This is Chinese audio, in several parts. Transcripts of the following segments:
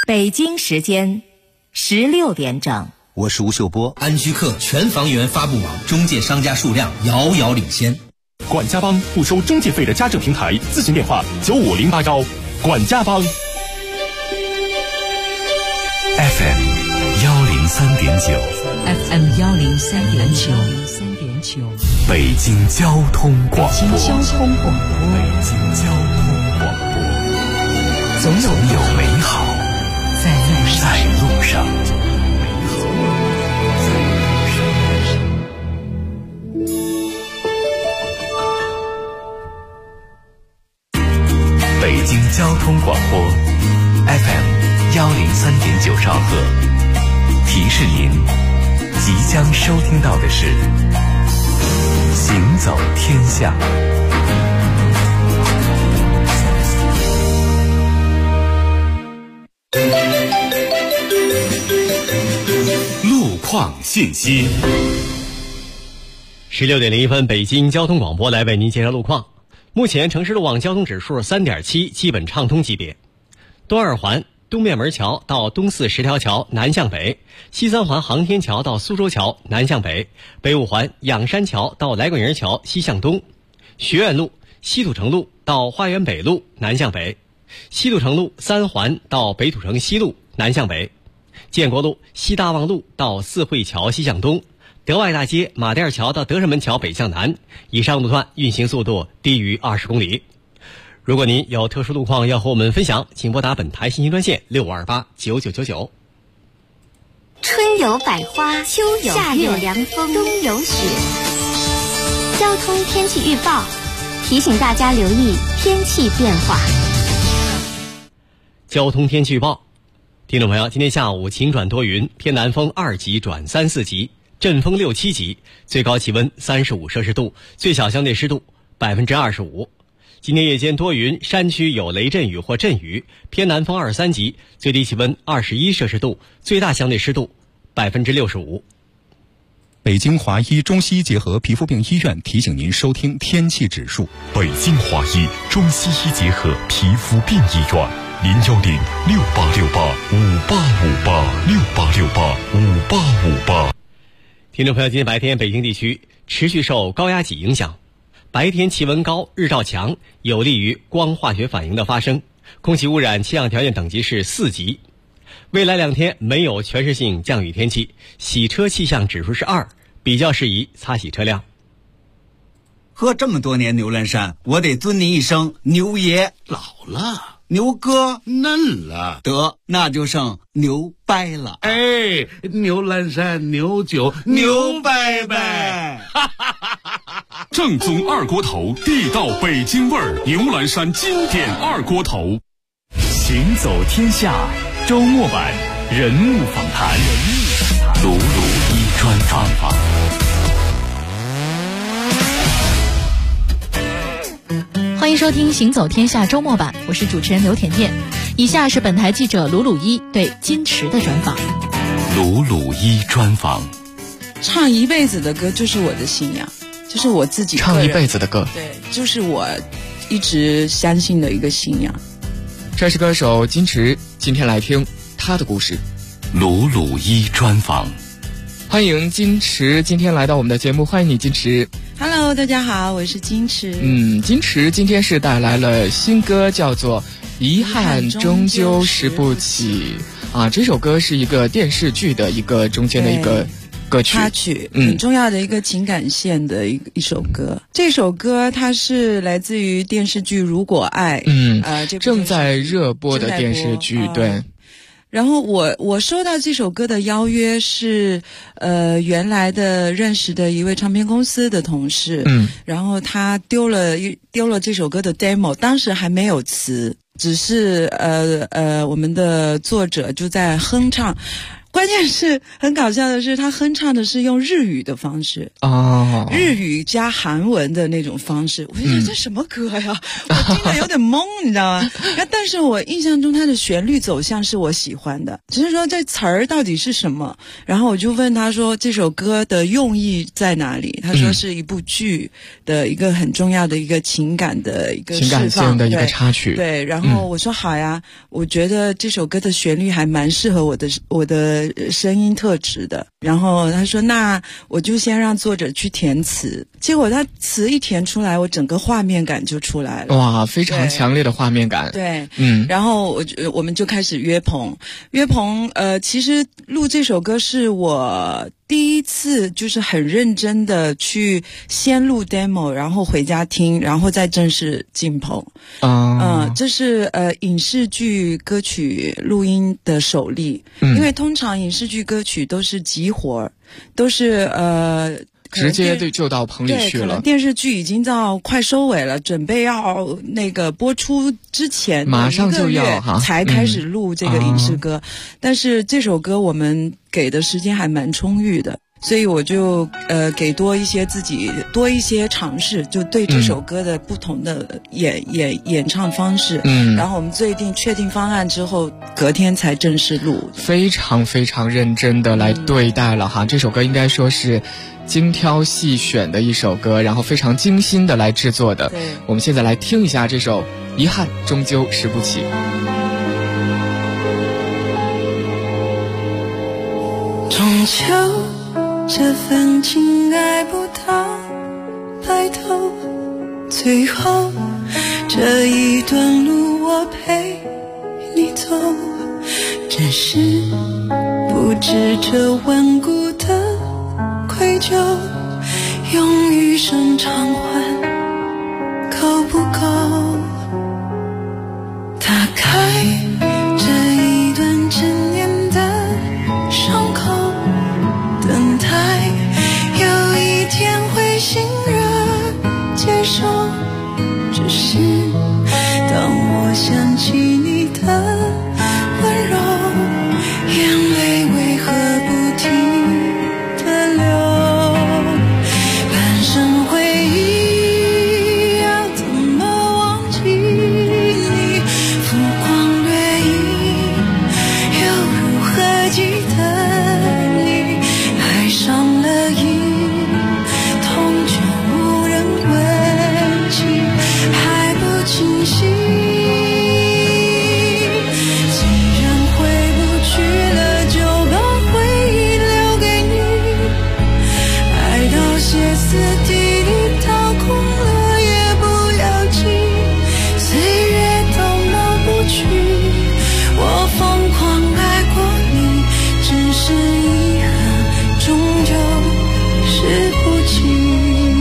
北京时间16点整。 我是吴秀波。 安居客全房源发布网中介商家数量遥遥领先。 管家帮不收中介费的家政平台，咨询电话95081。管家帮。 FM 103.9 FM 103.9 北京交通广播。 北京交通广播。总有美好在路上。 北京交通广播 FM 103.9兆赫，提示您即将收听到的是行走天下。 路况信息。 16点01分，北京交通广播来为您介绍路况。目前城市路网交通指数 3.7， 基本畅通级别。东二环东面门桥到东四十条桥南向北，西三环航天桥到苏州桥南向北，北五环仰山桥到来桂营桥西向东，学院路西土城路到花园北路南向北，西土城路三环到北土城西路南向北，建国路西大望路到四惠桥西向东，德外大街马甸桥到德胜门桥北向南，以上路段运行速度低于20公里。如果您有特殊路况要和我们分享，请拨打本台信息专线65289999。 春有百花，秋有夏有凉风，冬有雪。交通天气预报提醒大家留意天气变化。 交通天气预报，听众朋友，今天下午晴转多云，偏南风2级转3、4级，阵风6、7级，最高气温35摄氏度，最小相对湿度25%。今天夜间多云，山区有雷阵雨或阵雨，偏南风2、3级，最低气温21摄氏度，最大相对湿度65%。 北京华医中西医结合皮肤病医院提醒您收听天气指数。 北京华医中西医结合皮肤病医院，0106868585858，6885858。 听众朋友，今天白天北京地区持续受高压脊影响，白天气温高，日照强，有利于光化学反应的发生，空气污染气象条件等级是4级。未来2天没有全市性降雨天气，洗车气象指数是2，比较适宜擦洗车辆。 喝这么多年牛栏山，我得尊您一声牛爷。 老了， 牛哥嫩了， 得那就剩牛掰了。 哎，牛栏山牛酒牛掰掰。 正宗二锅头，地道北京味儿，牛栏山经典二锅头。 行走天下周末版人物访谈，鲁鲁一专访。 欢迎收听行走天下周末版，我是主持人刘甜甜。以下是本台记者鲁鲁一对金池的专访。 鲁鲁一专访。 唱一辈子的歌就是我的信仰，就是我自己唱一辈子的歌， 对，就是我一直相信的一个信仰。 这是歌手金池，今天来听他的故事。 鲁鲁一专访。 欢迎金池今天来到我们的节目，欢迎你金池。 Hello， 大家好，我是金池。 金池今天是带来了新歌，叫做《遗憾终究拾不起》啊。这首歌是一个电视剧的一个中间的一个歌曲插曲，很重要的一个情感线的一首歌。这首歌它是来自于电视剧《如果爱》， 正在热播的电视剧，对。 然后我收到这首歌的邀约是原来的认识的一位唱片公司的同事，然后他丢了这首歌的 demo， 当时还没有词，只是我们的作者就在哼唱， 关键是很搞笑的是，他哼唱的是用日语的方式日语加韩文的那种方式，我就觉得这什么歌呀？我听得有点懵，你知道吗？但是我印象中他的旋律走向是我喜欢的，只是说这词儿到底是什么。然后我就问他说这首歌的用意在哪里？他说是一部剧的一个很重要的一个情感的一个释放， 情感性的一个插曲。 对，然后我说好呀，我觉得这首歌的旋律还蛮适合我的声音特质的。然后他说那我就先让作者去填词，结果他词一填出来，我整个画面感就出来了。 哇，非常强烈的画面感。 对，然后我们就开始约棚，其实录这首歌是我第一次就是很认真的去先录 demo， 然后回家听，然后再正式进棚。这是影视剧歌曲录音的首例，因为通常影视剧歌曲都是急活，都是直接就到棚里去了。可能电视剧已经到快收尾了，准备要那个播出之前马上就要才开始录这个影视歌。但是这首歌我们给的时间还蛮充裕的，所以我就给自己多一些尝试，就对这首歌的不同的演唱方式。然后我们确定方案之后，隔天才正式录。 非常非常认真的来对待了哈，这首歌应该说是精挑细选的一首歌，然后非常精心的来制作的。我们现在来听一下这首《遗憾终究拾不起》。 终究这份情爱不到白头，最后这一段路我陪你走，只是不知这顽固的愧疚用余生偿还够不够？打开这一段陈年的伤口，等待有一天会欣然接受，只是当我想起你的温柔，眼泪为何不停地流？半生回忆要怎么忘记你？浮光掠影又如何记得你？爱上了瘾，痛就无人问起，还不清醒。既然回不去了，就把回忆留给你。爱到歇斯底里，掏空了也不要紧，岁月都抹不去我疯狂爱过你，只是遗憾终究拾不起。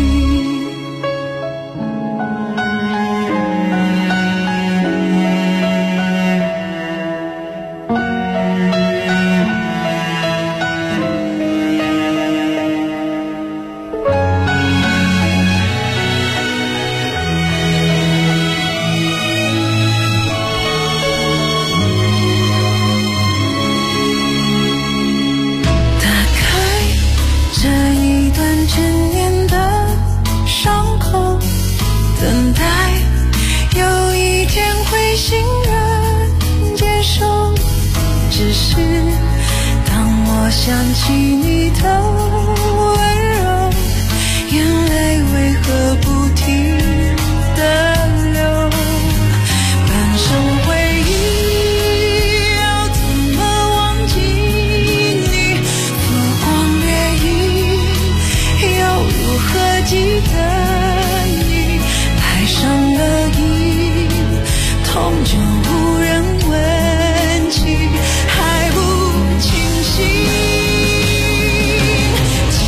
打开这一段陈年的伤口，等待有一天会欣然接受，只是当我想起你的温柔，眼泪为何不停地流？半生回忆要怎么忘记你？浮光掠影又如何记得你？爱上了瘾，痛就无人问起，还不清醒。既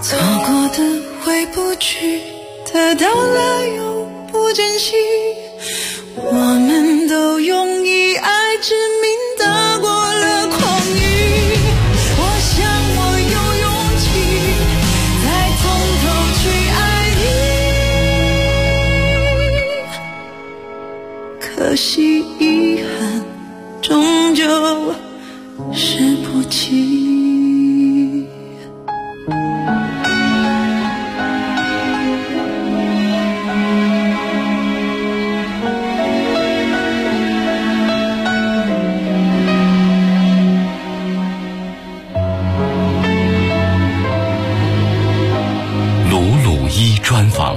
错过的回不去，得到了又不珍惜，我们都用以爱之名打过了狂语。我想我有勇气再从头去爱你，可惜遗憾终究是不起。 专访。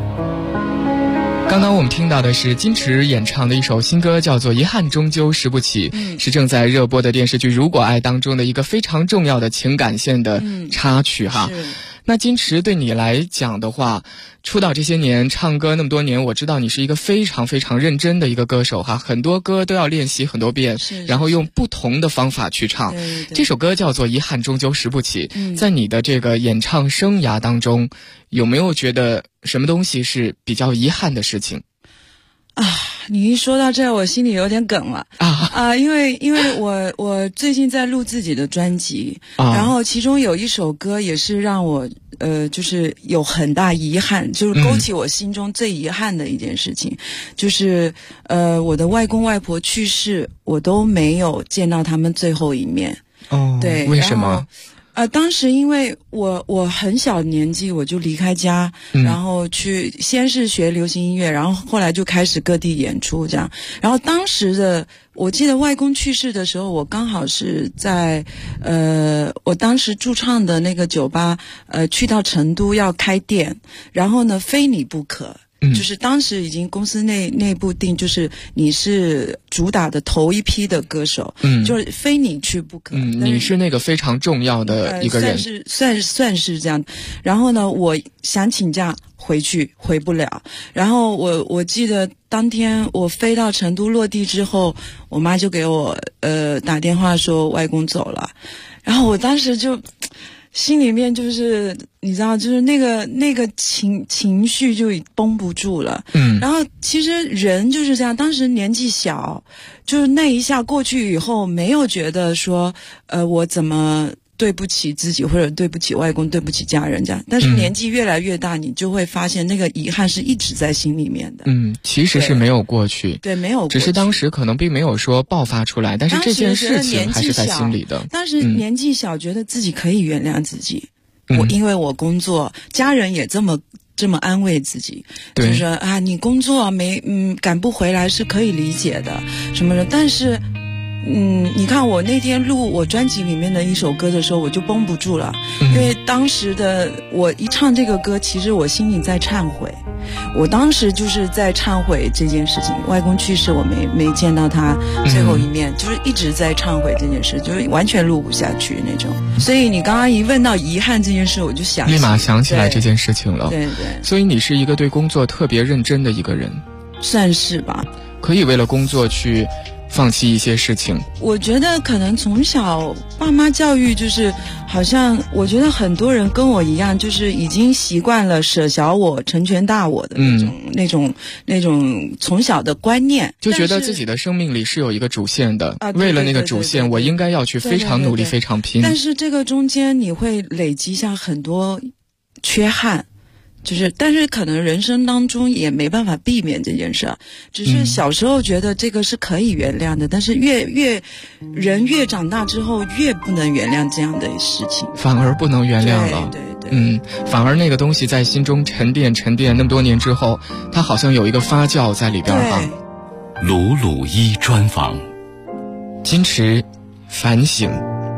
刚刚我们听到的是金池演唱的一首新歌，叫做《遗憾终究拾不起》，是正在热播的电视剧《如果爱》当中的一个非常重要的情感线的插曲哈。那金池对你来讲的话，出道这些年，唱歌那么多年，我知道你是一个非常非常认真的一个歌手哈，很多歌都要练习很多遍，然后用不同的方法去唱。这首歌叫做《遗憾终究拾不起》。在你的这个演唱生涯当中，有没有觉得什么东西是比较遗憾的事情？ 你一说到这，我心里有点梗了因为我最近在录自己的专辑，然后其中有一首歌也是让我就是有很大遗憾，就是勾起我心中最遗憾的一件事情，就是我的外公外婆去世，我都没有见到他们最后一面。对， 为什么？ 当时因为我很小年纪我就离开家，然后去先是学流行音乐，然后后来就开始各地演出这样。然后当时的我记得外公去世的时候，我刚好是在我当时驻唱的那个酒吧去到成都要开店，然后呢非你不可。就是当时已经公司内部定，就是你是主打的头一批的歌手，就是非你去不可。 你是那个非常重要的一个人， 算是这样。然后呢，我想请假回去，回不了。然后我记得当天我飞到成都落地之后，我妈就给我打电话说外公走了，然后我当时就心里面就是你知道，就是那个情绪就绷不住了。然后其实人就是这样，当时年纪小，就是那一下过去以后，没有觉得说我怎么对不起自己，或者对不起外公，对不起家人这样。但是年纪越来越大，你就会发现那个遗憾是一直在心里面的。 其实是没有过去。 对，没有过去， 只是当时可能并没有说爆发出来，但是这件事情还是在心里的。 当时年纪小，觉得自己可以原谅自己。因为我工作，家人也这么安慰自己，就是说你工作赶不回来是可以理解的什么的。但是你看我那天录我专辑里面的一首歌的时候，我就绷不住了，因为当时的我一唱这个歌，其实我心里在忏悔，我当时就是在忏悔这件事情。外公去世，我没见到他最后一面，就是一直在忏悔这件事，就是完全录不下去那种。所以你刚刚一问到遗憾这件事，我就立马想起来这件事情了。 对。 所以你是一个对工作特别认真的一个人， 算是吧。 可以为了工作去放弃一些事情。 我觉得可能从小爸妈教育就是好像我觉得很多人跟我一样，就是已经习惯了舍小我成全大我的那种从小的观念， 就觉得自己的生命里是有一个主线的，为了那个主线我应该要去非常努力非常拼。 但是这个中间你会累积下很多缺憾，但是可能人生当中也没办法避免这件事，只是小时候觉得这个是可以原谅的，但是人越长大之后越不能原谅这样的事情， 反而不能原谅了。 对， 反而那个东西在心中沉淀那么多年之后，它好像有一个发酵在里边哈。 鲁鲁一专访， 金池反省。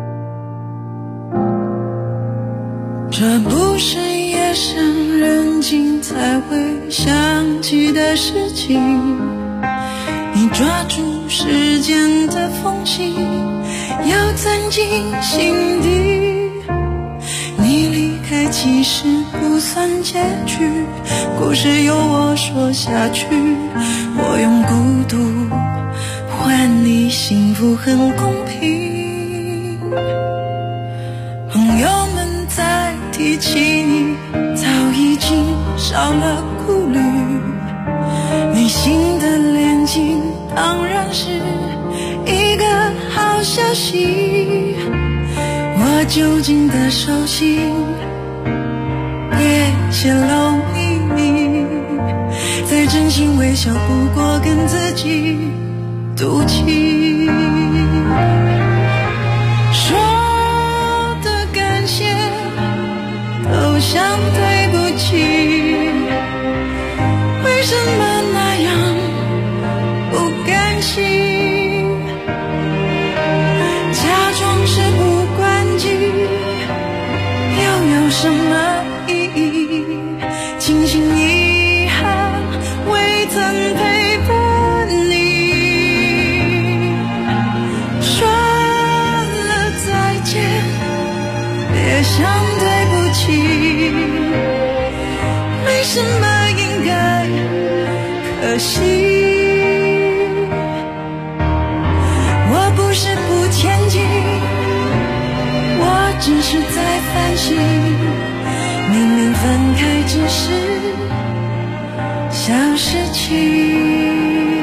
这不是夜深人静才会想起的事情，你抓住时间的缝隙，要钻进心底。你离开其实不算结局，故事由我说下去，我用孤独换你幸福，很公平。朋友们在提提起你，早已经少了顾虑，内心的连接当然是一个好消息。我究竟的手心也泄露秘密，再真心微笑不过跟自己赌气。说的感谢都像对不起，为什么那样不甘心？假装事不关己又有什么意义？庆幸遗憾未曾陪伴你，说了再见别想对不起，没什么应该可惜。我不是不前进，我只是在反省，明明分开只是小事情。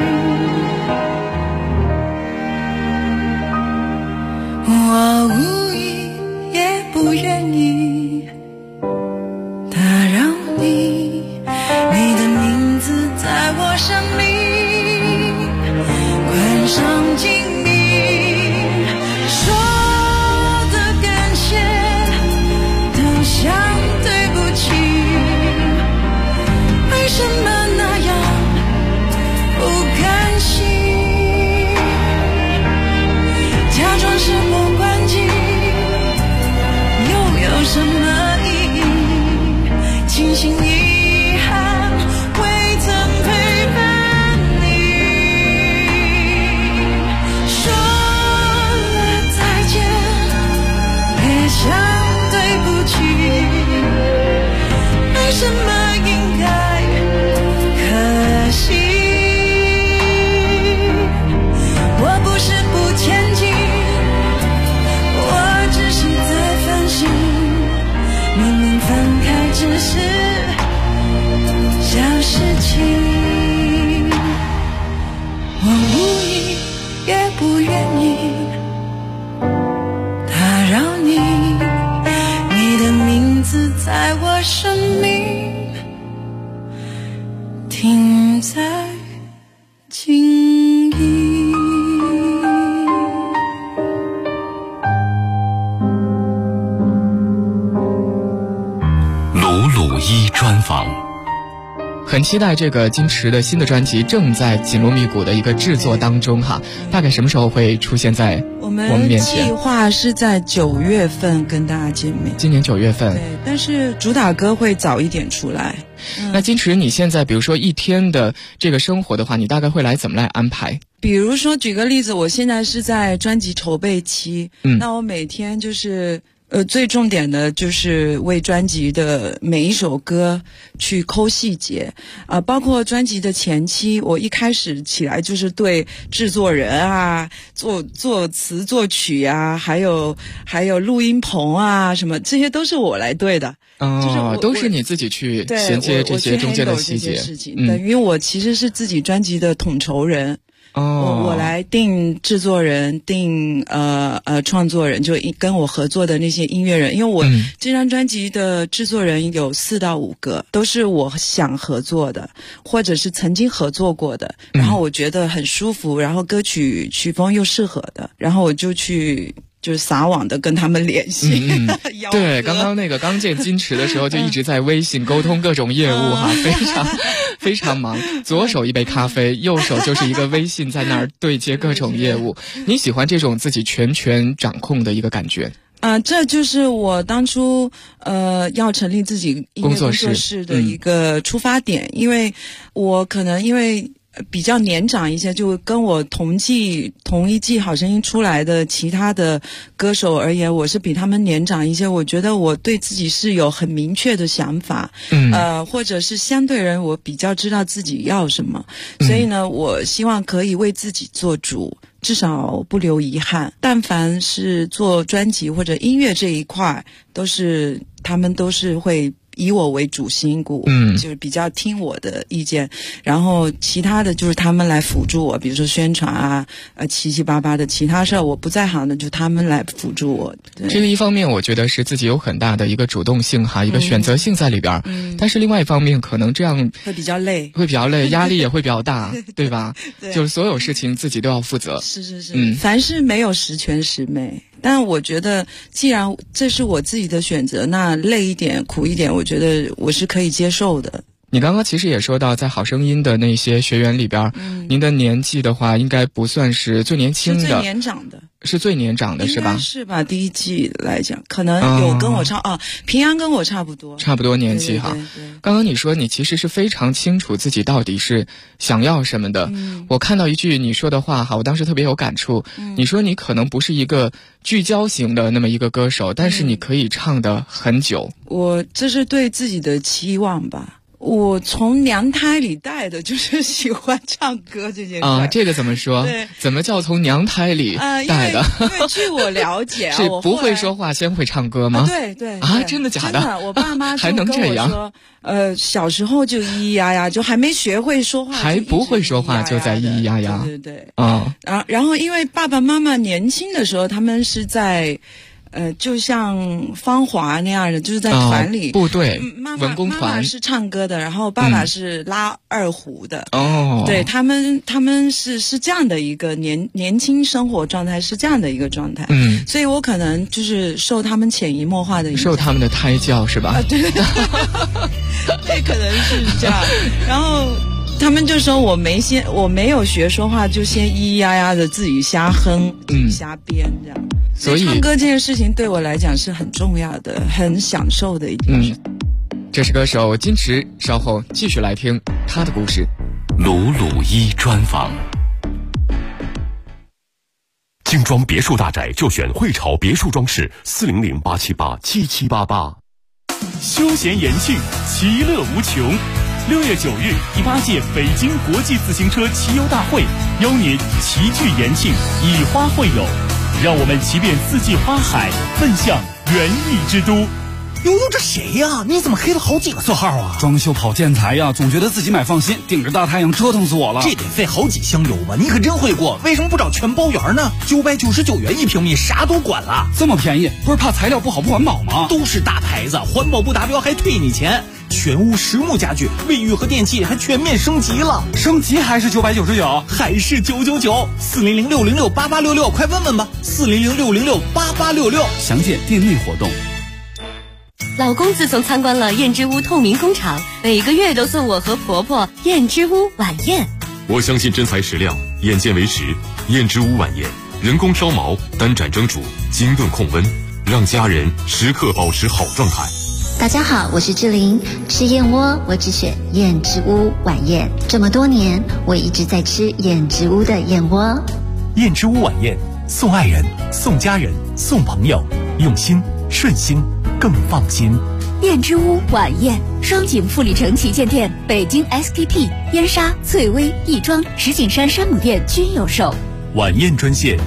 我无意也不愿意打扰你，你的名字在我生命关上静谧，说的感谢都像对不起，为什么那样不甘心？假装事不关己又有什么意义？庆幸遗憾未曾陪伴你，说了再见别想对不起，没什么应该可惜。我不是不前进，我只是在反省，明明分开只是小事情。我无意也不愿意打扰你，你的名字在我生命停在静谧。 鲁鲁一专访。 很期待这个金池的新的专辑，正在紧锣密鼓的一个制作当中哈，大概什么时候会出现在我们面前？ 计划是在9月份跟大家见面。 今年9月份。 对，但是主打歌会早一点出来。 那金池，你现在比如说一天的这个生活的话，你大概会怎么来安排？ 比如说举个例子，我现在是在专辑筹备期，那我每天就是最重点的就是为专辑的每一首歌去抠细节包括专辑的前期，我一开始起来就是对制作人啊、作词作曲啊，还有录音棚啊什么，这些都是我来对的。 都是你自己去衔接这些中间的细节事情。因为我其实是自己专辑的统筹人。我来定制作人，定创作人，就跟我合作的那些音乐人，因为我这张专辑的制作人有4到5个，都是我想合作的，或者是曾经合作过的，然后我觉得很舒服，然后歌曲曲风又适合的，然后我就去就是撒网的跟他们联系。 对，刚刚那个刚见金池的时候就一直在微信沟通各种业务哈，非常忙，左手一杯咖啡，右手就是一个微信在那儿对接各种业务。你喜欢这种自己全权掌控的一个感觉？ 这就是我当初要成立自己音乐工作室的一个出发点，因为我可能因为比较年长一些，就跟我同一季好声音出来的其他的歌手而言，我是比他们年长一些，我觉得我对自己是有很明确的想法，或者是相对人我比较知道自己要什么，所以呢我希望可以为自己做主，至少不留遗憾。但凡是做专辑或者音乐这一块，都是他们都是会以我为主心骨，就是比较听我的意见，然后其他的就是他们来辅助我，比如说宣传啊，七七八八的其他事儿我不在行的，就他们来辅助我。 这个一方面我觉得是自己有很大的一个主动性哈，一个选择性在里边，但是另外一方面可能这样会比较累， 压力也会比较大，对吧？对，就是所有事情自己都要负责。 是，凡事没有十全十美。但我觉得既然这是我自己的选择，那累一点苦一点我觉得我是可以接受的。 你刚刚其实也说到在好声音的那些学员里边，您的年纪的话应该不算是最年轻的， 是最年长的， 是最年长的是吧？ 是吧？第一季来讲可能有跟我平安跟我差不多年纪哈。刚刚你说你其实是非常清楚自己到底是想要什么的，我看到一句你说的话哈，我当时特别有感触，你说你可能不是一个聚焦型的那么一个歌手，但是你可以唱得很久。 我这是对自己的期望吧。我从娘胎里带的就是喜欢唱歌这件事啊， 这个怎么说？对，怎么叫从娘胎里带的？ 因为据我了解， 是不会说话先会唱歌吗？ 对啊，真的假的？ 真的，我爸妈还能这样？ 小时候就咿咿呀呀，就还没学会说话， 还不会说话就在咿咿呀呀。 对啊，然后因为爸爸妈妈年轻的时候，他们是在。就像芳华那样的，就是在团里部队文工团， 妈妈是唱歌的，然后爸爸是拉二胡的。对，他们是这样的一个年轻生活状态，是这样的一个状态。所以我可能就是受他们潜移默化的影响， 受他们的胎教是吧？ 对，对，可能是这样。然后他们就说我没有学说话，就先咿咿呀呀的自己瞎哼，瞎编这样。所以唱歌这件事情对我来讲是很重要的，很享受的一件事。 这是歌手金池，稍后继续来听他的故事。 鲁鲁一专访。 精装别墅大宅就选汇潮别墅装饰，400-878-7788。休闲延续，其乐无穷。6月9日，第8届北京国际自行车骑游大会邀您齐聚延庆，以花会友。让我们骑遍四季花海，奔向园艺之都。 悠悠，这谁呀？你怎么黑了好几个色号啊？ 装修跑建材呀，总觉得自己买放心，顶着大太阳折腾死我了。 这得费好几箱油吧？你可真会过，为什么不找全包园呢？999元1平米，啥都管了。 这么便宜，不是怕材料不好不环保吗？ 都是大牌子，环保不达标还退你钱。全屋实木家具，卫浴和电器还全面升级了。 升级还是999， 还是999？400-606-8866，快问问吧。400-606-8866， 详见店内活动。 老公自从参观了燕之屋透明工厂，每个月都送我和婆婆燕之屋晚宴。 我相信真材实料，眼见为实。燕之屋晚宴，人工挑毛，单盏蒸煮，精炖控温，让家人时刻保持好状态。 大家好，我是志玲，吃燕窝我只选燕之屋晚宴。这么多年，我一直在吃燕之屋的燕窝。 燕之屋晚宴，送爱人，送家人，送朋友，用心顺心更放心。 燕之屋晚宴，双井富力城旗舰店、北京 SKP、燕莎、翠微、亦庄、石景山山姆店均有售。 晚宴专线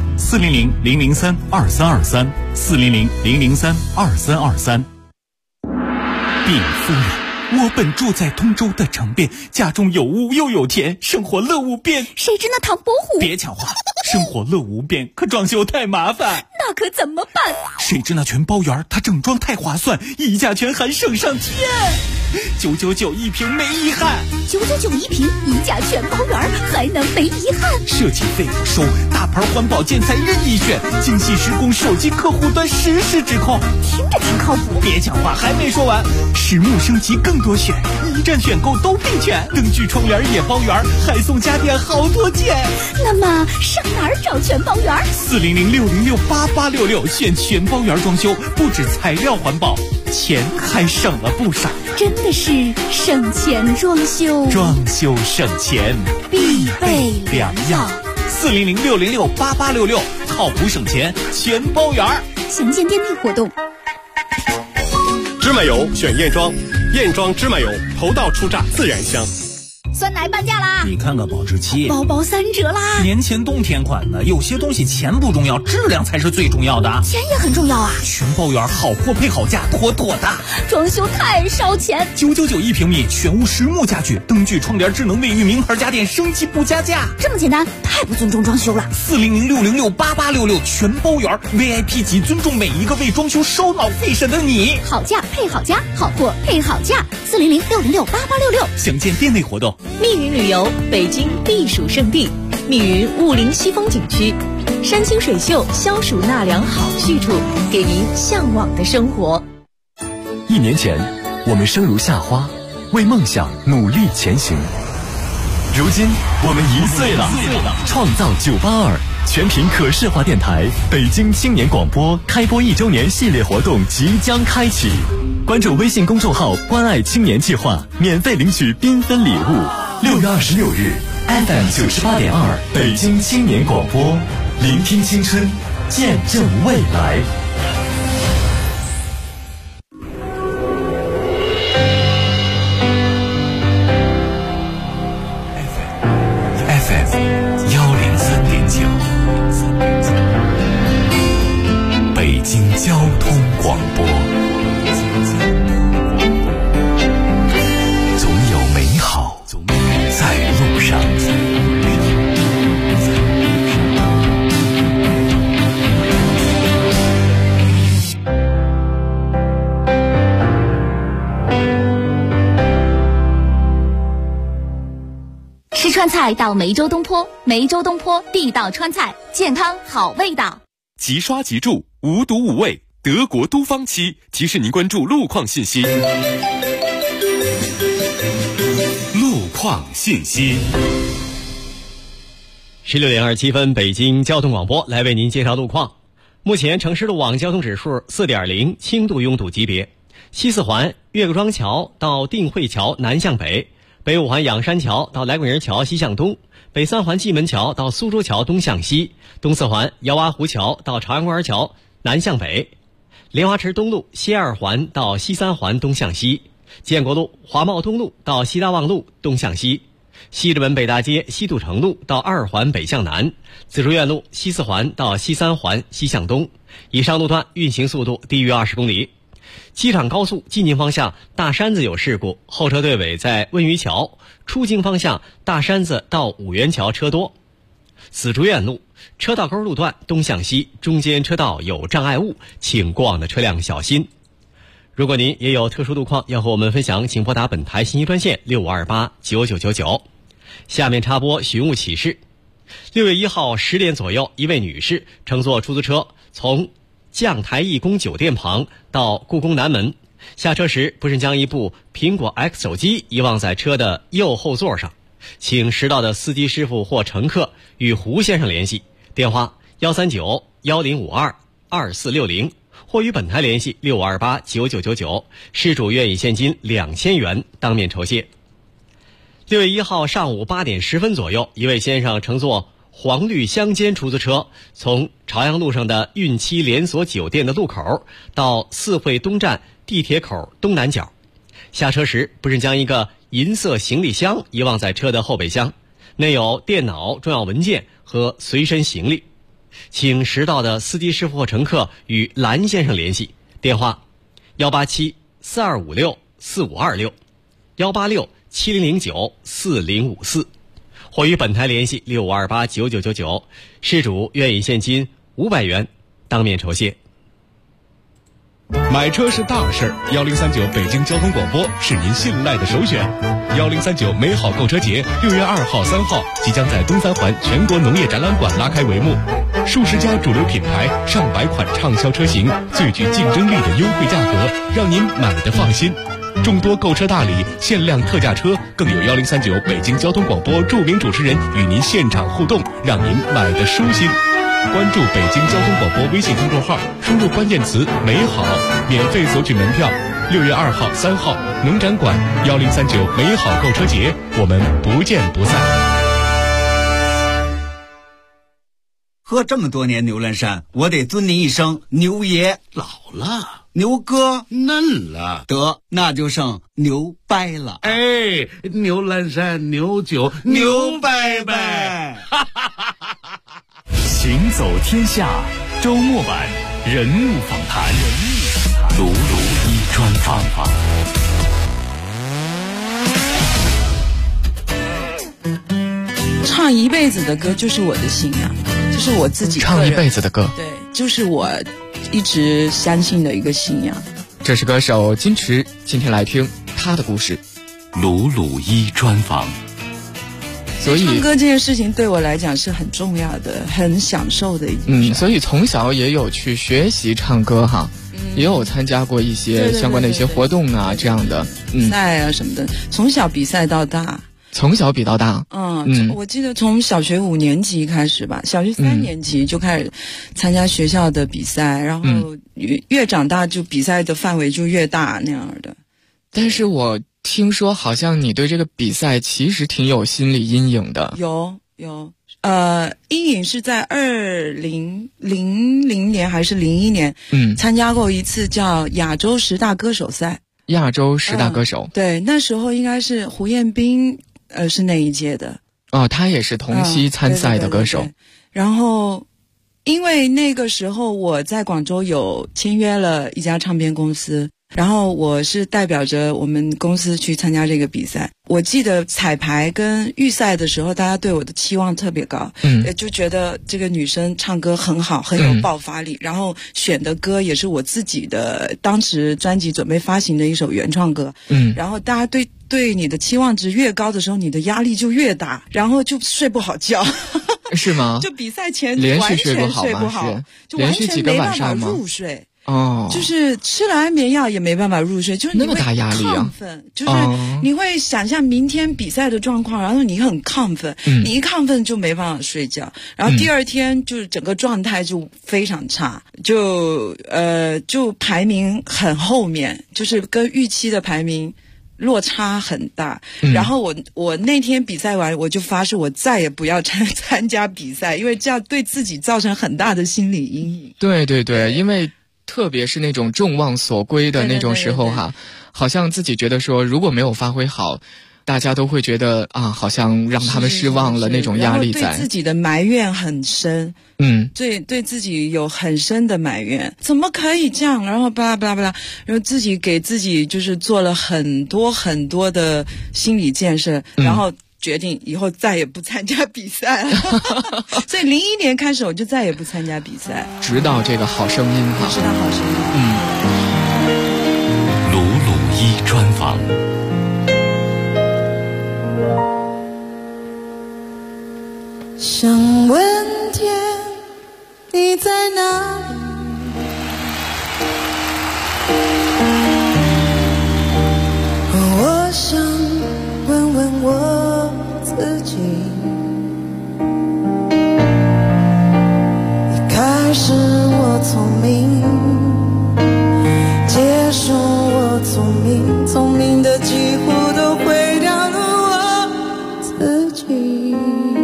400-003-2323，400-003-2323。禀夫人，我本住在通州的城边，家中有屋又有田，生活乐无边。 谁知那唐伯虎？ 别抢话，生活乐无边，可装修太麻烦。 那可怎么办？ 谁知那全包园，它整装太划算，溢价全含省上天。999一平没遗憾 ，999一平，溢价全包园，还能没遗憾？ 设计费不收，大牌环保建材任意选，精细施工，手机客户端实时指控， 听着挺靠谱。 别讲话，还没说完，实木升级更多选，一站选购都并全，灯具窗帘也包圆，还送家电好多件。 那么上哪儿找全包园？400-606-8866，选全包园装修，不止材料环保，钱还省了不少。真的是省钱装修， 装修省钱必备良药。 400-606-8866，靠谱省钱全包圆。 详见店内活动。 芝麻油选燕庄，燕庄芝麻油，头道出榨自然香。 酸奶半价啦！ 你看看保质期， 包包3折啦！ 年前冬天款的，有些东西钱不重要，质量才是最重要的。 钱也很重要啊！ 全包圆，好货配好价，妥妥的。 装修太烧钱 ，999一平米，全屋实木家具，灯具、窗帘、智能卫浴，名牌家电，升级不加价。 这么简单，太不尊重装修了。 400-606-8866，全包圆 ，VIP 级，尊重每一个为装修烧脑费神的你。 好价配好家，好货配好价，400-606-8866， 详见店内活动。 密云旅游，北京避暑胜地，密云雾林西风景区，山清水秀，消暑纳凉好去处，给您向往的生活。 1年前，我们生如夏花，为梦想努力前行。如今，我们1岁了，创造982。全频可视化电台北京青年广播开播1周年系列活动即将开启，关注微信公众号关爱青年计划，免费领取缤纷礼物。6月26日 FM 98.2北京青年广播，聆听青春，见证未来。北京交通广播，总有美好在路上。 吃川菜到梅州东坡，梅州东坡地道川菜，健康好味道。 即刷即住，无毒无味，德国都方漆提示您关注路况信息。路况信息。 16点27分，北京交通广播来为您介绍路况。目前城市路网交通指数 4.0， 轻度拥堵级别。西四环岳各庄桥到定慧桥南向北，北五环仰山桥到来桂营桥西向东，北三环蓟门桥到苏州桥东向西，东四环姚洼湖桥到朝阳公园桥南向北，莲花池东路西二环到西三环东向西，建国路华茂东路到西大望路东向西，西直门北大街西渡城路到二环北向南，紫竹院路西四环到西三环西向东。以上路段运行速度低于20公里。机场高速进京方向大山子有事故，后车队尾在问榆桥，出京方向大山子到五元桥车多。紫竹院路车道沟路段东向西，中间车道有障碍物，请过往的车辆小心。如果您也有特殊路况要和我们分享，请拨打本台信息专线65289999。下面插播寻物启事。6月1号10点左右，一位女士乘坐出租车从将台义宫酒店旁到故宫南门，下车时不慎将一部苹果 X 手机遗忘在车的右后座上，请识到的司机师傅或乘客与胡先生联系，电话139-1052-2460，或与本台联系65289999，失主愿以现金2000元当面酬谢。6月1号上午8点10分左右，一位先生乘坐黄绿相间出租车从朝阳路上的运期连锁酒店的路口到四惠东站地铁口东南角，下车时不慎将一个银色行李箱遗忘在车的后备箱，内有电脑、重要文件和随身行李，请识到的司机师傅或乘客与蓝先生联系，电话187-4256-4526 186-7009-4054，或与本台联系65289999，失主愿以现金500元当面酬谢。 买车是大事，1039北京交通广播是您信赖的首选。1039美好购车节6月2号、3号即将在东三环全国农业展览馆拉开帷幕，数十家主流品牌、上百款畅销车型，最具竞争力的优惠价格，让您买得放心。众多购车大礼、限量特价车，更有1039北京交通广播著名主持人与您现场互动，让您买得舒心。关注北京交通广播微信公众号，输入关键词美好，免费索取门票。6月2号、3号农展馆1039美好购车节，我们不见不散。 喝这么多年牛栏山，我得尊您一声牛爷。 老了牛哥嫩了， 得那就剩牛掰了。 哎，牛栏山牛酒牛掰掰， 行走天下周末版人物访谈，卢一专访。 唱一辈子的歌就是我的信仰，就是我自己唱一辈子的歌， 对，就是我一直相信的一个信仰。 这是歌手金池，今天来听他的故事。 卢一专访。 所以唱歌这件事情对我来讲是很重要的，很享受的一件事。 所以从小也有去学习唱歌哈，也有参加过一些相关的一些活动啊，这样的比赛啊什么的，从小比赛到大。 从小比到大， 我记得从小学5年级开始吧，小学3年级就开始参加学校的比赛，然后越长大就比赛的范围就越大那样的。 但是我听说好像你对这个比赛其实挺有心理阴影的。 有，阴影是在2000年还是01年，参加过一次叫亚洲10大歌手赛。 亚洲10大歌手， 对，那时候应该是胡彦斌。是那一届的他也是同期参赛的歌手。 对。然后因为那个时候我在广州有签约了一家唱片公司，然后我是代表着我们公司去参加这个比赛。我记得彩排跟预赛的时候，大家对我的期望特别高，就觉得这个女生唱歌很好，很有爆发力，然后选的歌也是我自己的当时专辑准备发行的一首原创歌，然后大家对你的期望值越高的时候，你的压力就越大，然后就睡不好觉。 是吗？ 就比赛前连续完全睡不好，就完全没办法入睡。就是吃了安眠药也没办法入睡，就是你会那么大压力啊， 亢奋，就是你会想象明天比赛的状况，然后你很亢奋，你一亢奋就没办法睡觉，然后第二天就是整个状态就非常差，就排名很后面，就是跟预期的排名落差很大，然后我那天比赛完，我就发誓我再也不要参加比赛，因为这样对自己造成很大的心理阴影。 对，因为特别是那种众望所归的那种时候哈，好像自己觉得说如果没有发挥好，大家都会觉得好像让他们失望了，那种压力在， 然后对自己的埋怨很深，对自己有很深的埋怨，怎么可以这样？然后巴拉巴拉巴拉，然后自己给自己就是做了很多很多的心理建设，然后决定以后再也不参加比赛了。所以01年开始我就再也不参加比赛， 直到这个好声音哈， 直到好声音。 卢一专访。 想问天，你在哪里？我想问问我自己。一开始我聪明，结束我聪明，聪明的几乎都毁掉了我自己。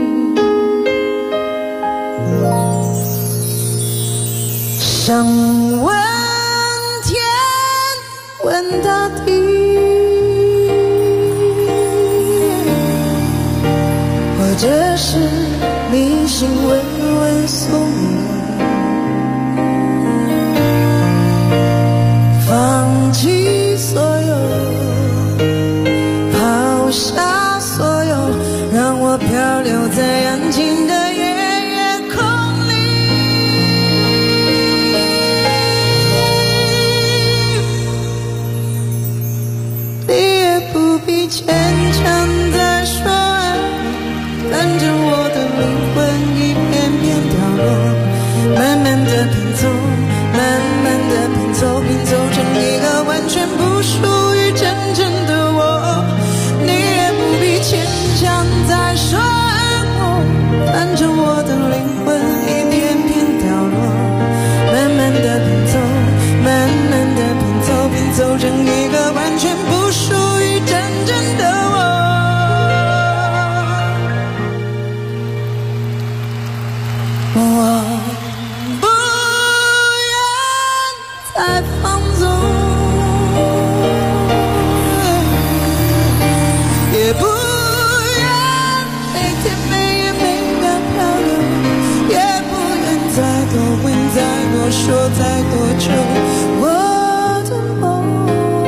想问天，问大地，或者是迷信问问宿命，放弃所有，抛下所有，让我漂流在安静的牵强在说爱，看着我的灵魂一片片掉落，慢慢的拼凑，慢慢的拼凑，拼凑成一个完全不属于真正的我。你也不必牵强在说爱我，看着我的灵魂一片片掉落，慢慢的拼凑，慢慢的拼凑，拼凑成一个完全不属于真正的我。我不愿来放纵，也不愿每天每夜每秒漂流，也不愿再多问再多说再多久，我的梦，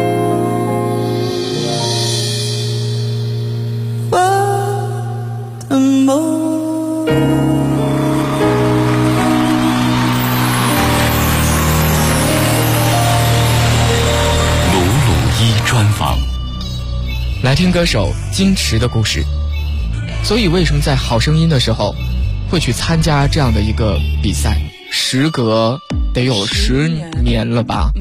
我的梦。 专访， 来听歌手金池的故事。所以为什么在好声音的时候会去参加这样的一个比赛？时隔得有10年了吧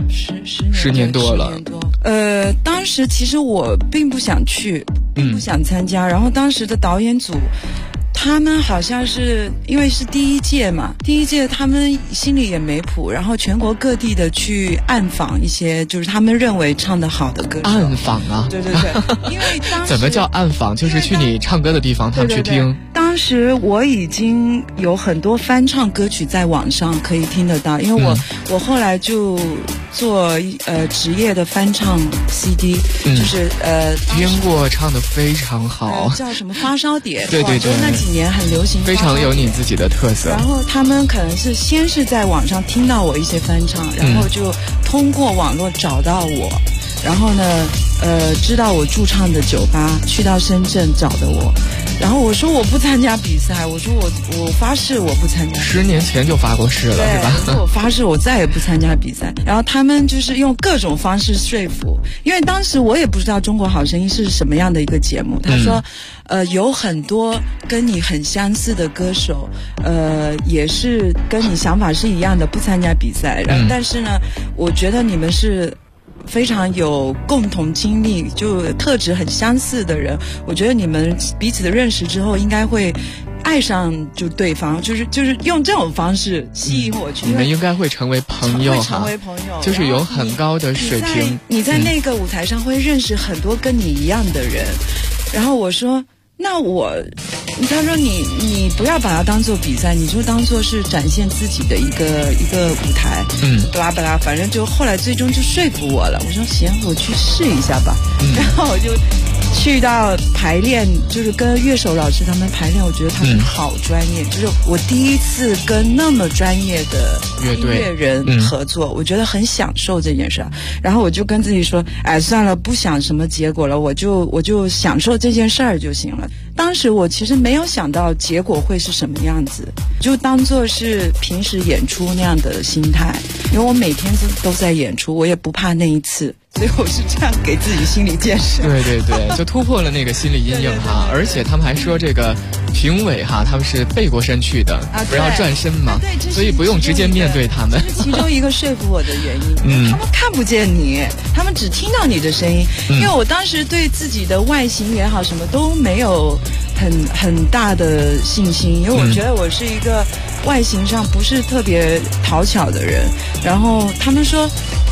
？10年多了。 当时其实我并不想去，并不想参加。然后当时的导演组，他们好像是因为是第一届嘛，第一届他们心里也没谱，然后全国各地的去暗访一些就是他们认为唱得好的歌手。 暗访啊？ 对对对，因为当时怎么叫暗访？就是去你唱歌的地方，他们去听。 对对对，当时我已经有很多翻唱歌曲在网上可以听得到，因为我后来就做职业的翻唱 CD，就是听过，唱得非常好， 叫什么发烧碟？ 对对对， 那几年很流行， 非常有你自己的特色。 然后他们可能是先是在网上听到我一些翻唱，然后就通过网络找到我，然后呢知道我驻唱的酒吧，去到深圳找的我。然后我说我不参加比赛，我说我发誓我不参加。 10年前就发过誓了，是吧？ 我说我发誓我再也不参加比赛。然后他们就是用各种方式说服，因为当时我也不知道中国好声音是什么样的一个节目。他说有很多跟你很相似的歌手，也是跟你想法是一样的，不参加比赛。然后但是呢，我觉得你们是非常有共同经历，就特质很相似的人，我觉得你们彼此的认识之后应该会爱上就对方，就是用这种方式吸引我去。 你们应该会成为朋友， 成为朋友， 就是有很高的水平。 你在那个舞台上会认识很多跟你一样的人。然后我说那他说你不要把它当做比赛，你就当做是展现自己的一个舞台。巴拉巴拉，反正就后来最终就说服我了。我说行，我去试一下吧。然后我就去到排练，就是跟乐手老师他们排练，我觉得他们好专业，就是我第一次跟那么专业的音乐人合作，我觉得很享受这件事。然后我就跟自己说，哎，算了，不想什么结果了，我就享受这件事儿就行了。当时我其实没有想到结果会是什么样子，就当作是平时演出那样的心态，因为我每天都在演出，我也不怕那一次。所以我是这样给自己心理建设。 对对对，就突破了那个心理阴影哈。而且他们还说这个评委哈，他们是背过身去的，不要转身嘛，所以不用直接面对他们。 这是其中一个说服我的原因。他们看不见你，他们只听到你的声音。因为我当时对自己的外形也好，什么都没有很大的信心，因为我觉得我是一个外形上不是特别讨巧的人。然后他们说，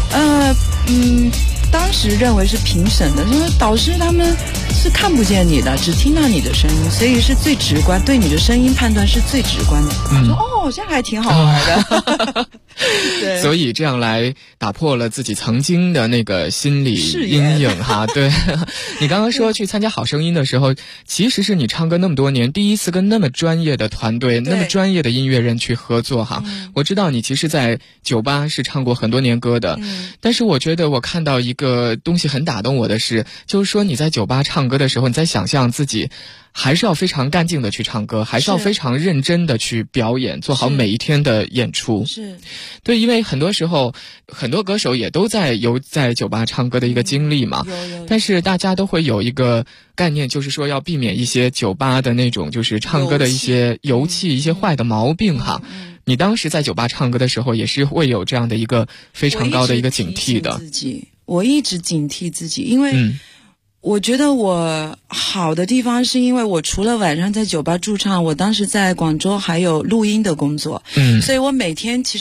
当时认为是评审的，因为导师他们是看不见你的，只听到你的声音，所以是最直观，对你的声音判断是最直观的。说哦，这还挺好玩的。对， 所以这样来打破了自己曾经的那个心理阴影哈。对，你刚刚说去参加好声音的时候，其实是你唱歌那么多年，第一次跟那么专业的团队、那么专业的音乐人去合作哈。我知道你其实在酒吧是唱过很多年歌的，但是我觉得我看到一个东西很打动我的是，就是说你在酒吧唱歌的时候，你在想象自己还是要非常干净的去唱歌，还是要非常认真的去表演，做好每一天的演出。 是， 对，因为很多时候很多歌手也都有在酒吧唱歌的一个经历嘛，但是大家都会有一个概念，就是说要避免一些酒吧的那种就是唱歌的一些油气、一些坏的毛病哈。你当时在酒吧唱歌的时候，也是会有这样的一个非常高的一个警惕的。 我一直警惕自己，因为我觉得我好的地方是因为我除了晚上在酒吧驻唱，我当时在广州还有录音的工作，所以我每天其实我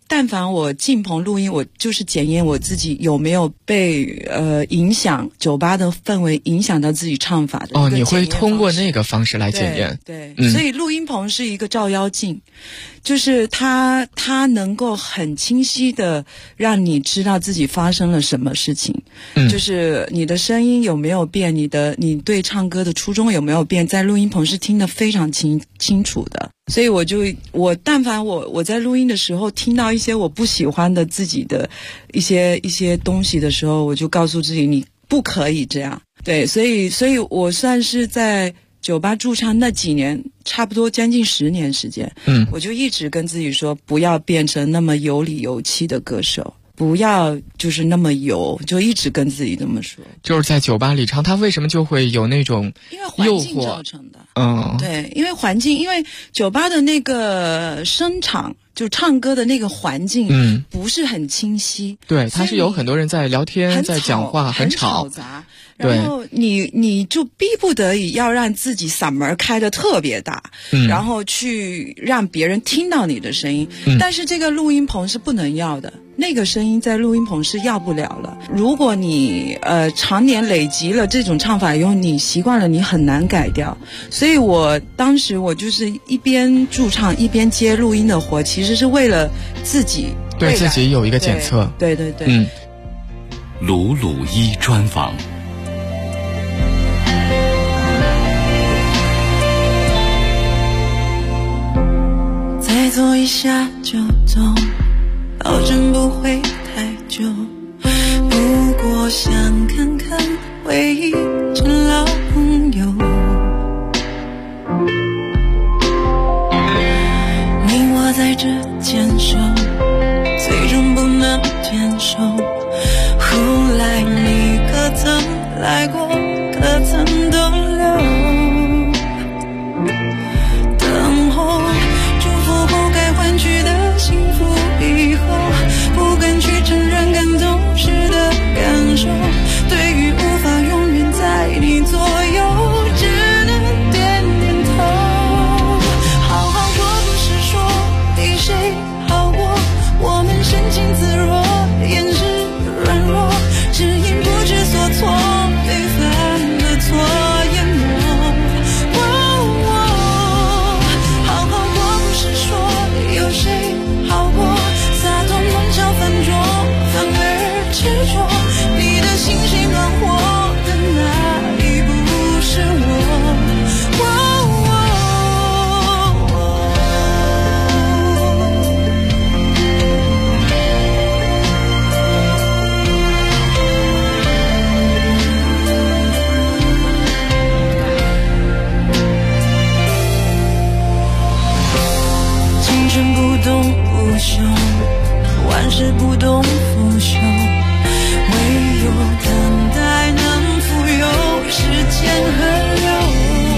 但凡我进棚录音，我就是检验我自己有没有被影响，酒吧的氛围影响到自己唱法的。 哦，你会通过那个方式来检验。 对，所以录音棚是一个照妖镜，就是它能够很清晰的让你知道自己发生了什么事情，就是你的声音有没有变，你对唱歌的初衷有没有变，在录音棚是听得非常清楚的。所以我但凡我在录音的时候听到一些我不喜欢的自己的一些东西的时候，我就告诉自己你不可以这样。对，所以我算是在酒吧驻唱那几年，差不多将近10年时间，我就一直跟自己说，不要变成那么有理有气的歌手，不要就是那么油，就一直跟自己这么说。 就是在酒吧里唱，他为什么就会有那种因为环境造成的。对，因为环境，因为酒吧的那个声场，就唱歌的那个环境，不是很清晰。 对，它是有很多人在聊天，在讲话，很吵杂。然后你就逼不得已要让自己嗓门开得特别大，然后去让别人听到你的声音，但是这个录音棚是不能要的，那个声音在录音棚是要不了了。如果你常年累积了这种唱法以后，你习惯了，你很难改掉。所以我当时我就是一边驻唱一边接录音的活，其实是为了自己对自己有一个检测。 对。 鲁鲁一专访。 再坐一下就走，保证不会太久，不过想看看回忆成老朋友。你我在这牵手，最终不能坚守，后来你可曾来过，可曾逗留，等候祝福不该换取的幸福，以后不敢去承认感动时的感受，对于无法永远在你左右，只能点点头。好好过不是说比谁好过，我们深情自若，掩饰软弱，只因不知所措，被犯的错淹没。好好过不是说有谁好过，洒脱弄巧反拙，反而执着，你的心谁暖和的那一步是我。青春不懂不休，万事不懂腐朽，唯有等待能富有时间河流。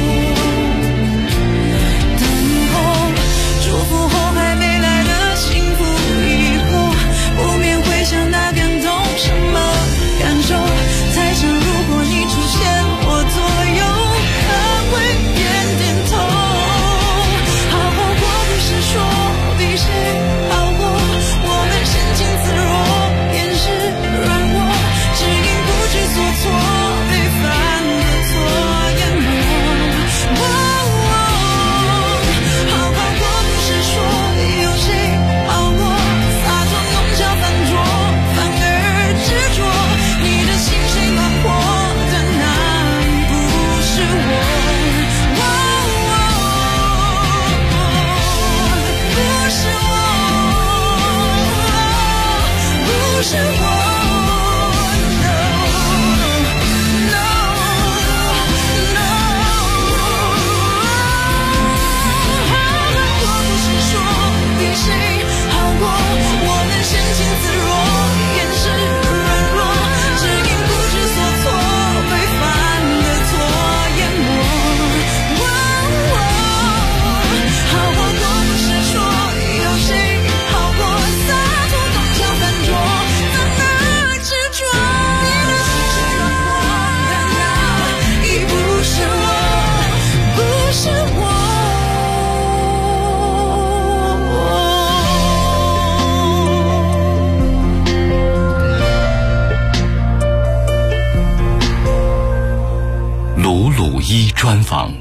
等候祝福后还没来的幸福，以后不免会想那感动什么感受，猜想如果你出现我左右，他会点点头。好好过不是说比谁好过，我们深情自若，掩饰软弱，只因不知所措，被犯的错淹没。好好过不是说有谁好过，洒脱弄巧反拙，反而执着，你的心谁暖和的那一步是我。不是我，反而专访。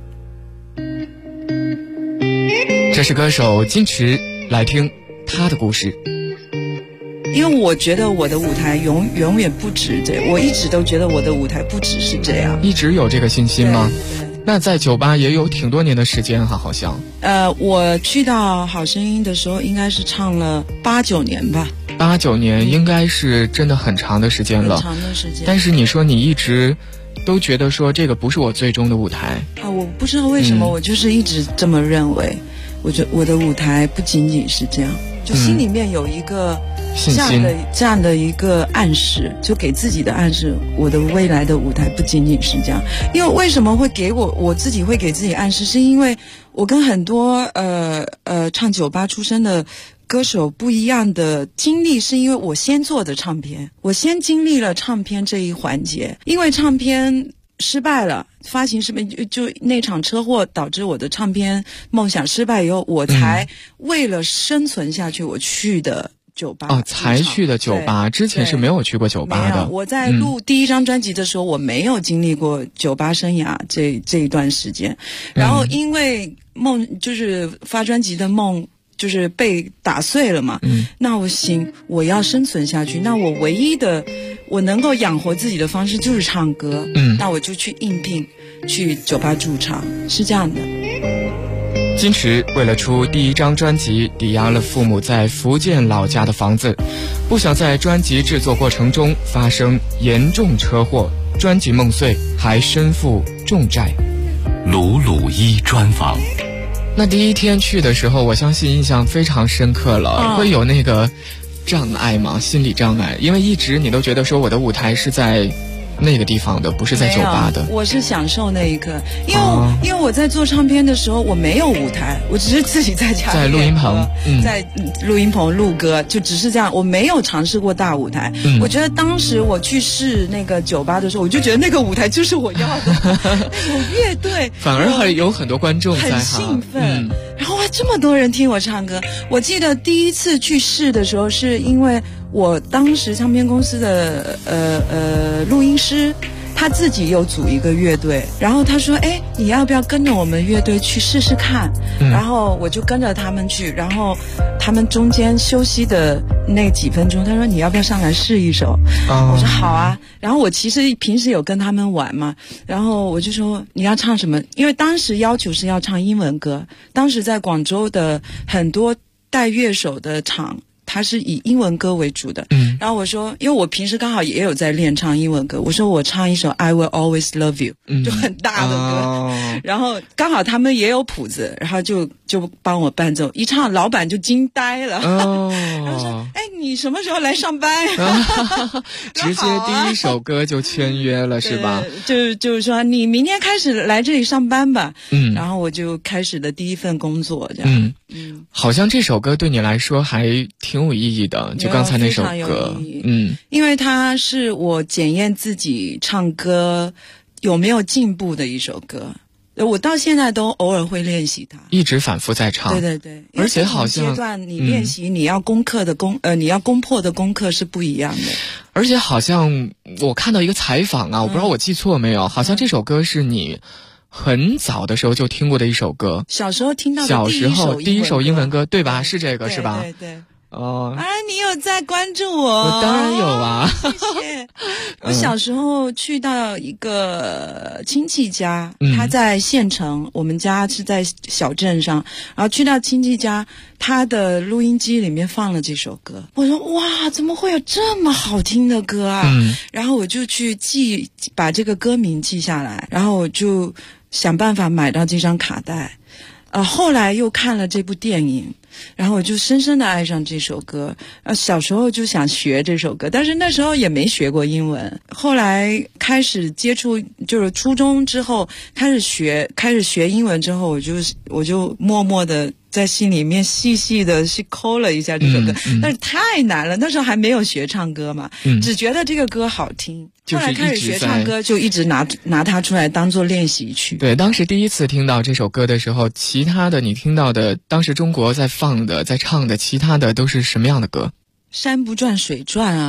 这是歌手金池，来听他的故事。 因为我觉得我的舞台永远不止这，我一直都觉得我的舞台不只是这样。 一直有这个信心吗？那在酒吧也有挺多年的时间哈，好像。 我去到好声音的时候，应该是唱了8、9年吧。 8、9年应该是真的很长的时间了。 很长的时间。 但是你说你一直都觉得说这个不是我最终的舞台啊，我不知道为什么，我就是一直这么认为。我的舞台不仅仅是这样，就心里面有一个这样的一个暗示，就给自己的暗示，我的未来的舞台不仅仅是这样。因为为什么会给我自己会给自己暗示，是因为我跟很多唱酒吧出身的歌手不一样的经历，是因为我先做的唱片，我先经历了唱片这一环节，因为唱片失败了，发行失败，就那场车祸导致我的唱片梦想失败以后，我才为了生存下去，我去的酒吧。 才去的酒吧，之前是没有去过酒吧的。 我在录第一张专辑的时候，我没有经历过酒吧生涯这一段时间。然后因为就是发专辑的梦就是被打碎了嘛，那我要生存下去，那我唯一的我能够养活自己的方式就是唱歌，那我就去应聘去酒吧驻唱，是这样的。 金池为了出第一张专辑，抵押了父母在福建老家的房子，不想在专辑制作过程中发生严重车祸，专辑梦碎，还身负重债。 鲁鲁一专访。 那第一天去的时候，我相信印象非常深刻了，会有那个障碍吗？心理障碍？因为一直你都觉得说我的舞台是在那个地方的，不是在酒吧的。 我是享受那一刻，因为我在做唱片的时候，我没有舞台，我只是自己在家里在录音棚， 在录音棚录歌，就只是这样，我没有尝试过大舞台。我觉得当时我去试那个酒吧的时候，我就觉得那个舞台就是我要的，有乐队， 反而还有很多观众在， 很兴奋。然后这么多人听我唱歌，我记得第一次去试的时候，是因为我当时唱片公司的录音师，他自己有组一个乐队，然后他说你要不要跟着我们乐队去试试看，然后我就跟着他们去，然后他们中间休息的那几分钟，他说你要不要上来试一首，我说好啊。然后我其实平时有跟他们玩嘛，然后我就说你要唱什么，因为当时要求是要唱英文歌，当时在广州的很多带乐手的场他是以英文歌为主的，然后我说，因为我平时刚好也有在练唱英文歌，我说我唱一首 I Will Always Love You，就很大的歌，然后刚好他们也有谱子，然后就帮我伴奏，一唱老板就惊呆了，然后说你什么时候来上班？ 直接第一首歌就签约了是吧？ 就是说你明天开始来这里上班吧，然后我就开始的第一份工作这样。 好像这首歌对你来说还挺有意义的，就刚才那首歌， 因为它是我检验自己唱歌有没有进步的一首歌。我到现在都偶尔会练习它， 一直反复在唱。 对， 而且好像阶段你练习，你要攻破的功课是不一样的。 而且好像我看到一个采访啊，我不知道我记错没有，好像这首歌是你很早的时候就听过的一首歌， 小时候听到的第一首英文歌，对吧？是这个是吧？ 对。你有在关注我？ 我当然有啊， 谢谢。我小时候去到一个亲戚家，他在县城，我们家是在小镇上，然后去到亲戚家，他的录音机里面放了这首歌，我说哇，怎么会有这么好听的歌啊？然后我就去把这个歌名记下来，然后我就想办法买到这张卡带。后来又看了这部电影，然后我就深深的爱上这首歌。小时候就想学这首歌，但是那时候也没学过英文。后来开始接触，就是初中之后开始学英文之后，我就默默的在心里面细细的去抠了一下这首歌，但是太难了。那时候还没有学唱歌嘛，只觉得这个歌好听。后来开始学唱歌，就一直拿它出来当做练习曲。 对，当时第一次听到这首歌的时候，其他的你听到的，当时中国在放的、在唱的，其他的都是什么样的歌？ 山不转水转啊，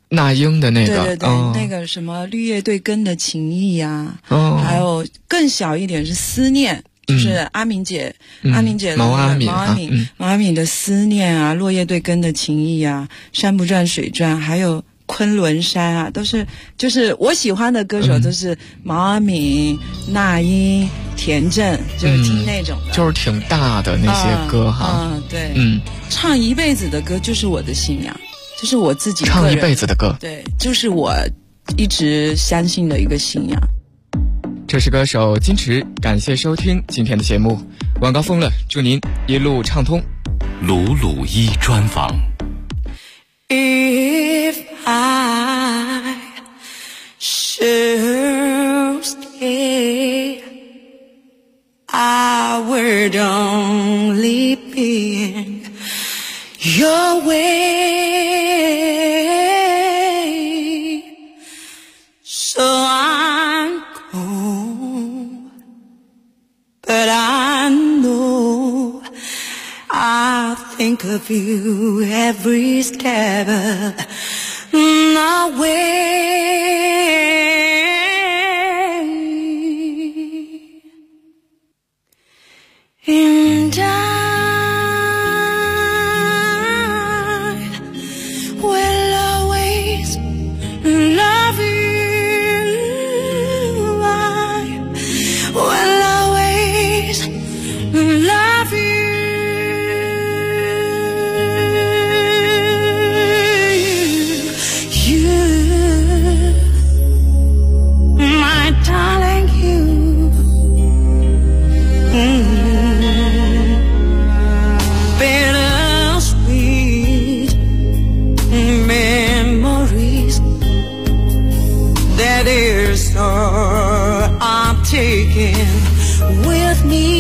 那英的那个， 对对对，那个什么绿叶对根的情谊呀，还有更小一点是思念，就是阿敏姐，阿敏姐的毛阿敏的思念啊，落叶对根的情谊啊，山不转水转，还有昆仑山啊，都是就是我喜欢的歌手都是毛阿敏、那英、田震，就是听那种的， 就是挺大的那些歌哈。 对，唱一辈子的歌就是我的信仰，就是我自己唱一辈子的歌， 对，就是我一直相信的一个信仰。 这是歌手金池，感谢收听今天的节目，晚高峰了，祝您一路畅通。 鲁鲁一专访。 If I should stay, I would only be in your way. So I'm cold, but I know I think of you every step of the way. And I will always love you. I will always love you. I'm taking with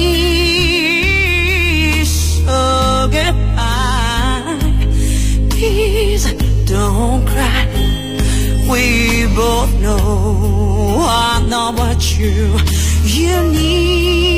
me, so goodbye. Please don't cry. We both know I'm not what you need.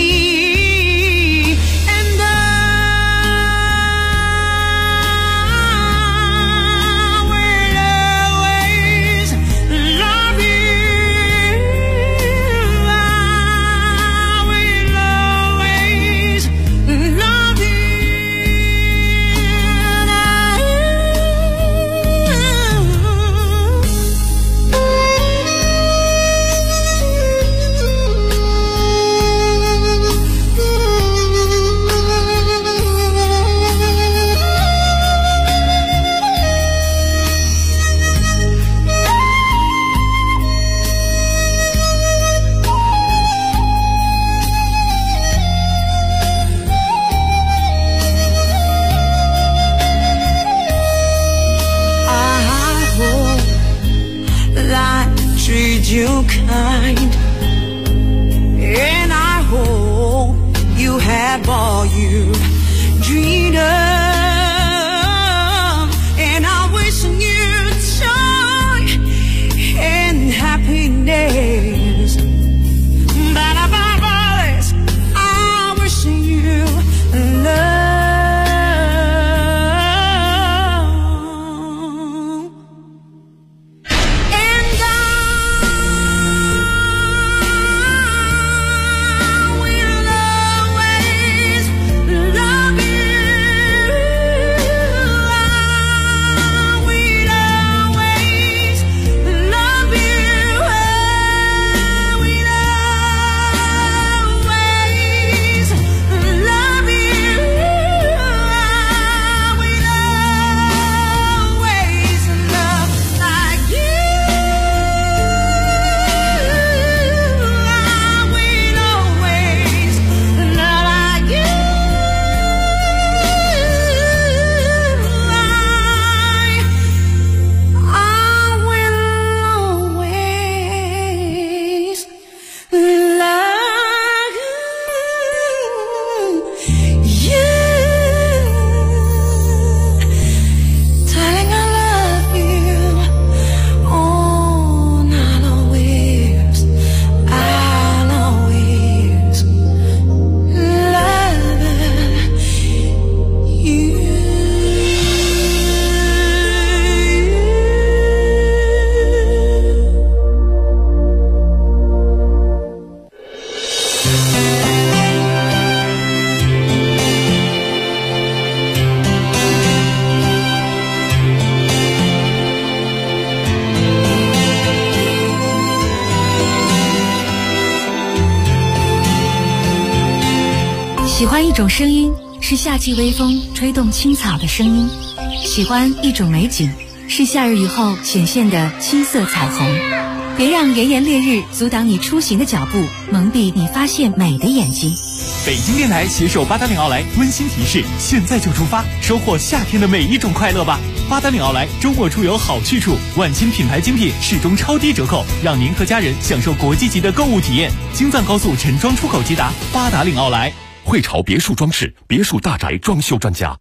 You kind, and I hope you have all you dreamed of, and I wish you joy and happiness, but above all this, I wish you love. Love you. 喜欢一种声音，是夏季微风吹动青草的声音；喜欢一种美景，是夏日雨后显现的青色彩虹。别让炎炎烈日阻挡你出行的脚步，蒙蔽你发现美的眼睛。 北京电台携手八达岭奥莱温馨提示：现在就出发，收获夏天的每一种快乐吧！八达岭奥莱周末出游好去处，万千品牌精品始终超低折扣，让您和家人享受国际级的购物体验。京藏高速陈庄出口直达八达岭奥莱。 汇潮别墅装饰别墅大宅装修专家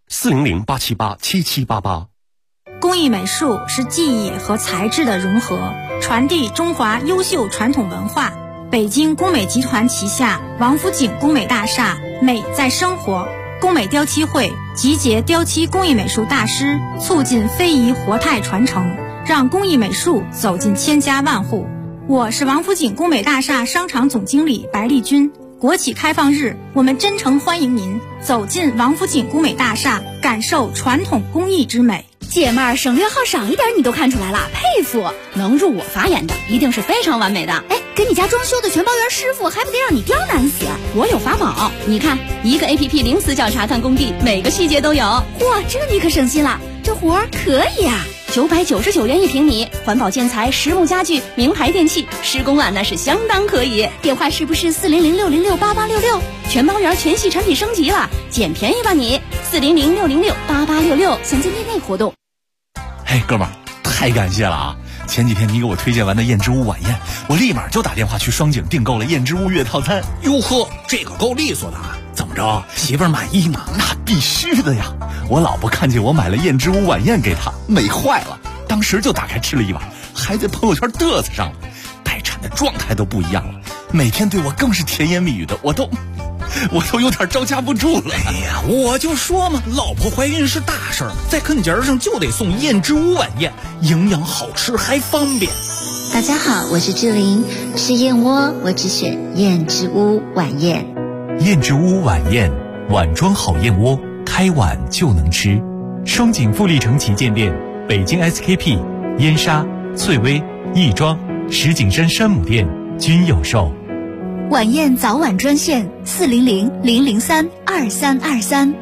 ，400-878-7788。 工艺美术是技艺和材质的融合，传递中华优秀传统文化。北京工美集团旗下王府井工美大厦，美在生活。工美雕漆会集结雕漆工艺美术大师，促进非遗活态传承，让工艺美术走进千家万户。我是王府井工美大厦商场总经理白丽君。国企开放日，我们真诚欢迎您走进王府井工美大厦，感受传统工艺之美。 姐妹儿，省略号少一点你都看出来了，佩服！能入我法眼的，一定是非常完美的。哎，给你家装修的全包员师傅，还不得让你刁难死？我有法宝，你看，一个 APP 零死角查看工地，每个细节都有。嚯，这你可省心了，这活儿可以啊！999元1平米，环保建材、实木家具、名牌电器，施工啊那是相当可以。电话是不是400-606-8866？全包员全系产品升级了，捡便宜吧你！400-606-8866，详见店内活动。 嘿，哥们儿，太感谢了啊！前几天你给我推荐完的燕之屋晚宴，我立马就打电话去双井订购了燕之屋月套餐。 哟呵，这个够利索的啊！怎么着，媳妇儿满意吗？ 那必须的呀！我老婆看见我买了燕之屋晚宴给她，美坏了，当时就打开吃了一碗，还在朋友圈嘚瑟上了。待产的状态都不一样了，每天对我更是甜言蜜语的，我都有点招架不住了。 哎呀，我就说嘛，老婆怀孕是大事儿，在跟节上就得送燕之屋晚宴，营养好吃还方便。 大家好，我是志玲，吃燕窝我只选燕之屋晚宴。 燕之屋晚宴，碗装好燕窝，开碗就能吃。双井富力城旗舰店、北京 SKP、燕莎、翠微、亦庄、石景山山姆店均有售。 晚宴早晚专线400-003-2323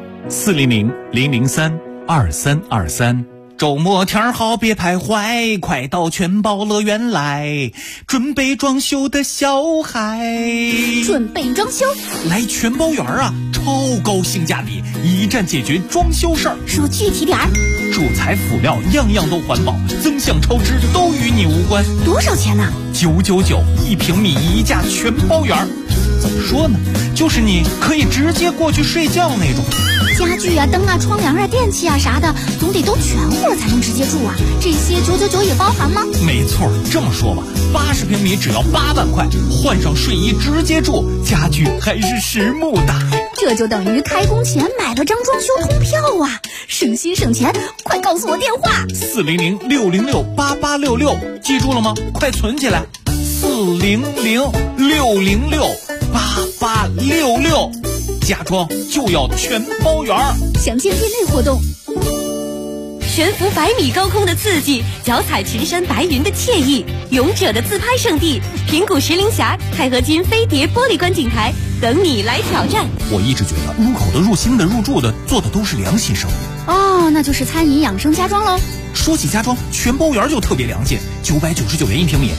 400-003-2323。 周末天好别徘徊，快到全包乐园来，准备装修的小孩。 准备装修来全包园啊，超高性价比，一站解决装修事儿。 说具体点儿， 主材辅料样样都环保，增项超支都与你无关。 多少钱呢 ？9991平米一价全包园。怎么说呢，就是你可以直接过去睡觉那种。 家具啊、灯啊、窗帘啊、电器啊啥的，总得都全乎了才能直接住啊。这些999也包含吗？ 没错，这么说吧，80平米只要8万块，换上睡衣直接住，家具还是实木的。 这就等于开工前买了张装修通票啊，省心省钱！快告诉我电话 400-606-8866，记住了吗？快存起来，400-606-8866，家装就要全包圆。 详见店内活动。 悬浮100米高空的刺激，脚踩群山白云的惬意，勇者的自拍圣地平谷石林峡钛合金飞碟玻璃观景台，等你来挑战。 我一直觉得入口的、入心的、入住的做的都是良心生意。 哦，那就是餐饮养生家装喽。 说起家装，全包园就特别良心，999元1平米，